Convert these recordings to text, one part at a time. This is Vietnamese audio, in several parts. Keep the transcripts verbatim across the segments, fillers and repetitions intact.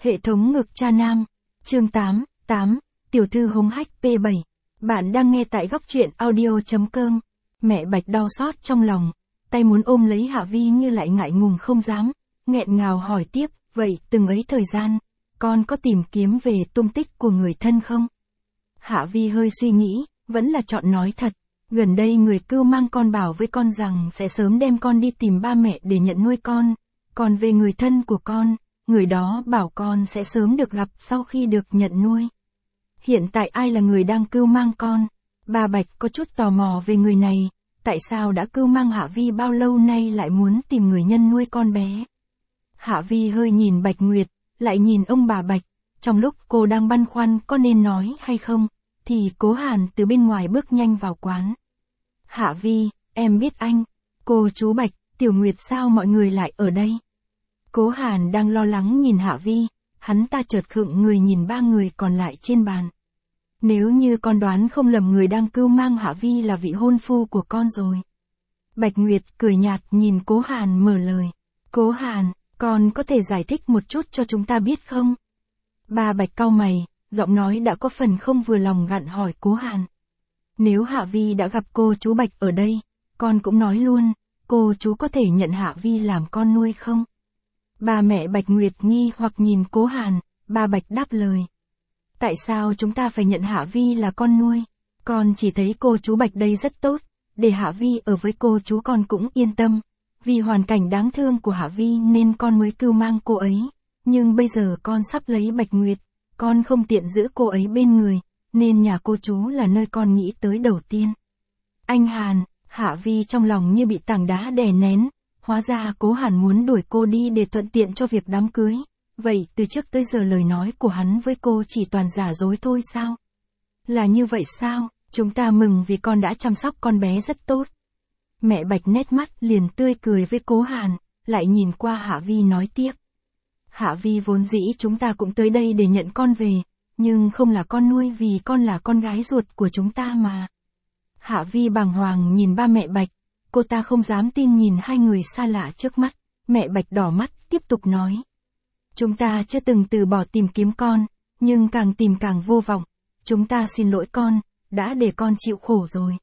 Hệ thống ngực cha nam. Chương tám, tám, tiểu thư hống hách P bảy. Bạn đang nghe tại góc truyện audio.com. Mẹ Bạch đau xót trong lòng, tay muốn ôm lấy Hạ Vi như lại ngại ngùng không dám, nghẹn ngào hỏi tiếp, vậy từng ấy thời gian, con có tìm kiếm về tung tích của người thân không? Hạ Vi hơi suy nghĩ, vẫn là chọn nói thật. Gần đây người cưu mang con bảo với con rằng sẽ sớm đem con đi tìm ba mẹ để nhận nuôi con. Còn về người thân của con, người đó bảo con sẽ sớm được gặp sau khi được nhận nuôi. Hiện tại ai là người đang cưu mang con? Bà Bạch có chút tò mò về người này, tại sao đã cưu mang Hạ Vi bao lâu nay lại muốn tìm người nhân nuôi con bé? Hạ Vi hơi nhìn Bạch Nguyệt, lại nhìn ông bà Bạch, trong lúc cô đang băn khoăn có nên nói hay không, thì Cố Hàn từ bên ngoài bước nhanh vào quán. Hạ Vi, em biết anh. Cô chú Bạch, Tiểu Nguyệt sao mọi người lại ở đây? Cố Hàn đang lo lắng nhìn Hạ Vi, hắn ta chợt khựng người nhìn ba người còn lại trên bàn. Nếu như con đoán không lầm người đang cưu mang Hạ Vi là vị hôn phu của con rồi. Bạch Nguyệt cười nhạt nhìn Cố Hàn mở lời. Cố Hàn, con có thể giải thích một chút cho chúng ta biết không? Ba Bạch cau mày, giọng nói đã có phần không vừa lòng gặn hỏi Cố Hàn. Nếu Hạ Vi đã gặp cô chú Bạch ở đây, con cũng nói luôn, cô chú có thể nhận Hạ Vi làm con nuôi không? Ba mẹ Bạch Nguyệt nghi hoặc nhìn Cố Hàn, ba Bạch đáp lời. Tại sao chúng ta phải nhận Hạ Vi là con nuôi? Con chỉ thấy cô chú Bạch đây rất tốt, để Hạ Vi ở với cô chú con cũng yên tâm. Vì hoàn cảnh đáng thương của Hạ Vi nên con mới cưu mang cô ấy. Nhưng bây giờ con sắp lấy Bạch Nguyệt, con không tiện giữ cô ấy bên người, nên nhà cô chú là nơi con nghĩ tới đầu tiên. Anh Hàn, Hạ Vi trong lòng như bị tảng đá đè nén, hóa ra Cố Hàn muốn đuổi cô đi để thuận tiện cho việc đám cưới. Vậy từ trước tới giờ lời nói của hắn với cô chỉ toàn giả dối thôi sao? Là như vậy sao? Chúng ta mừng vì con đã chăm sóc con bé rất tốt. Mẹ Bạch nét mắt liền tươi cười với Cố Hàn, lại nhìn qua Hạ Vi nói tiếp. Hạ Vi vốn dĩ chúng ta cũng tới đây để nhận con về, nhưng không là con nuôi vì con là con gái ruột của chúng ta mà. Hạ Vi bàng hoàng nhìn ba mẹ Bạch, cô ta không dám tin nhìn hai người xa lạ trước mắt. Mẹ Bạch đỏ mắt, tiếp tục nói. Chúng ta chưa từng từ bỏ tìm kiếm con, nhưng càng tìm càng vô vọng. Chúng ta xin lỗi con, đã để con chịu khổ rồi.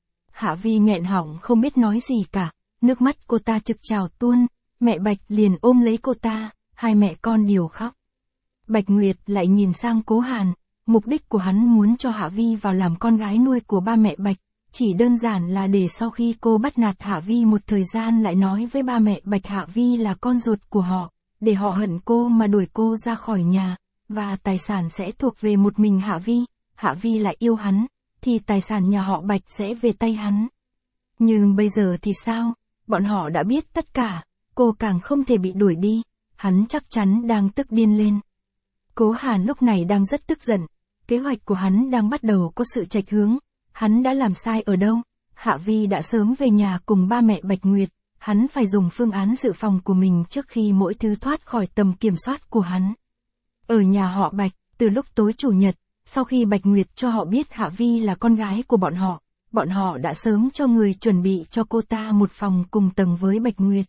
Hạ Vi nghẹn họng không biết nói gì cả, nước mắt cô ta trực trào tuôn, mẹ Bạch liền ôm lấy cô ta, hai mẹ con đều khóc. Bạch Nguyệt lại nhìn sang Cố Hàn, mục đích của hắn muốn cho Hạ Vi vào làm con gái nuôi của ba mẹ Bạch, chỉ đơn giản là để sau khi cô bắt nạt Hạ Vi một thời gian lại nói với ba mẹ Bạch Hạ Vi là con ruột của họ, để họ hận cô mà đuổi cô ra khỏi nhà, và tài sản sẽ thuộc về một mình Hạ Vi, Hạ Vi lại yêu hắn, thì tài sản nhà họ Bạch sẽ về tay hắn. Nhưng bây giờ thì sao? Bọn họ đã biết tất cả, cô càng không thể bị đuổi đi, hắn chắc chắn đang tức điên lên. Cố Hàn lúc này đang rất tức giận, kế hoạch của hắn đang bắt đầu có sự chệch hướng, hắn đã làm sai ở đâu? Hạ Vi đã sớm về nhà cùng ba mẹ Bạch Nguyệt, hắn phải dùng phương án dự phòng của mình trước khi mỗi thứ thoát khỏi tầm kiểm soát của hắn. Ở nhà họ Bạch, từ lúc tối chủ nhật, sau khi Bạch Nguyệt cho họ biết Hạ Vi là con gái của bọn họ, bọn họ đã sớm cho người chuẩn bị cho cô ta một phòng cùng tầng với Bạch Nguyệt.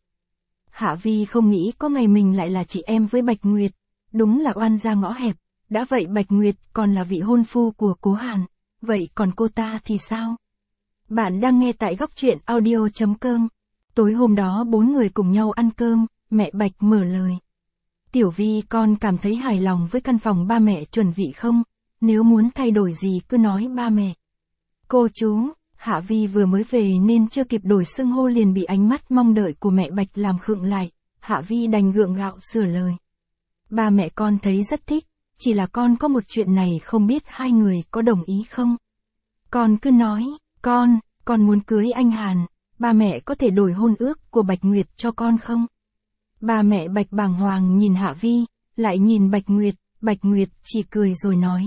Hạ Vi không nghĩ có ngày mình lại là chị em với Bạch Nguyệt, đúng là oan ra ngõ hẹp, đã vậy Bạch Nguyệt còn là vị hôn phu của Cố Hàn, vậy còn cô ta thì sao? Bạn đang nghe tại góc truyện audio.com. Tối hôm đó bốn người cùng nhau ăn cơm, mẹ Bạch mở lời. Tiểu Vi con cảm thấy hài lòng với căn phòng ba mẹ chuẩn bị không? Nếu muốn thay đổi gì cứ nói ba mẹ. Cô chú, Hạ Vi vừa mới về nên chưa kịp đổi xưng hô liền bị ánh mắt mong đợi của mẹ Bạch làm khựng lại, Hạ Vi đành gượng gạo sửa lời. Ba mẹ con thấy rất thích, chỉ là con có một chuyện này không biết hai người có đồng ý không? Con cứ nói, con, con muốn cưới anh Hàn, ba mẹ có thể đổi hôn ước của Bạch Nguyệt cho con không? Ba mẹ Bạch bàng hoàng nhìn Hạ Vi, lại nhìn Bạch Nguyệt, Bạch Nguyệt chỉ cười rồi nói.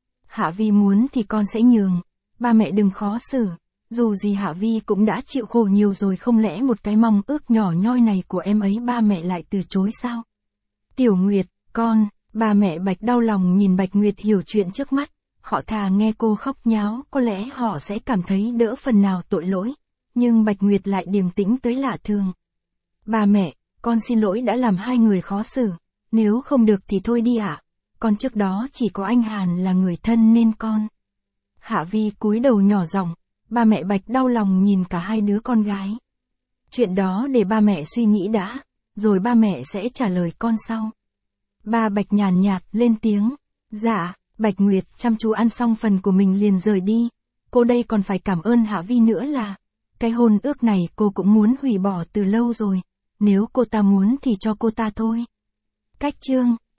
Hạ Vi muốn thì con sẽ nhường, ba mẹ đừng khó xử, dù gì Hạ Vi cũng đã chịu khổ nhiều rồi, không lẽ một cái mong ước nhỏ nhoi này của em ấy ba mẹ lại từ chối sao? Tiểu Nguyệt, con, ba mẹ Bạch đau lòng nhìn Bạch Nguyệt hiểu chuyện trước mắt, họ thà nghe cô khóc nháo, có lẽ họ sẽ cảm thấy đỡ phần nào tội lỗi, nhưng Bạch Nguyệt lại điềm tĩnh tới lạ thường. Ba mẹ, con xin lỗi đã làm hai người khó xử, Nếu không được thì thôi đi ạ. Con trước đó chỉ có anh Hàn là người thân nên con. Hạ Vi cúi đầu nhỏ giọng, ba mẹ Bạch đau lòng nhìn cả hai đứa con gái. Chuyện đó để ba mẹ suy nghĩ đã, rồi ba mẹ sẽ trả lời con sau. Ba Bạch nhàn nhạt lên tiếng. Dạ, Bạch Nguyệt chăm chú ăn xong phần của mình liền rời đi. Cô đây còn phải cảm ơn Hạ Vi nữa là, cái hôn ước này cô cũng muốn hủy bỏ từ lâu rồi. Nếu cô ta muốn thì cho cô ta thôi. Cách chương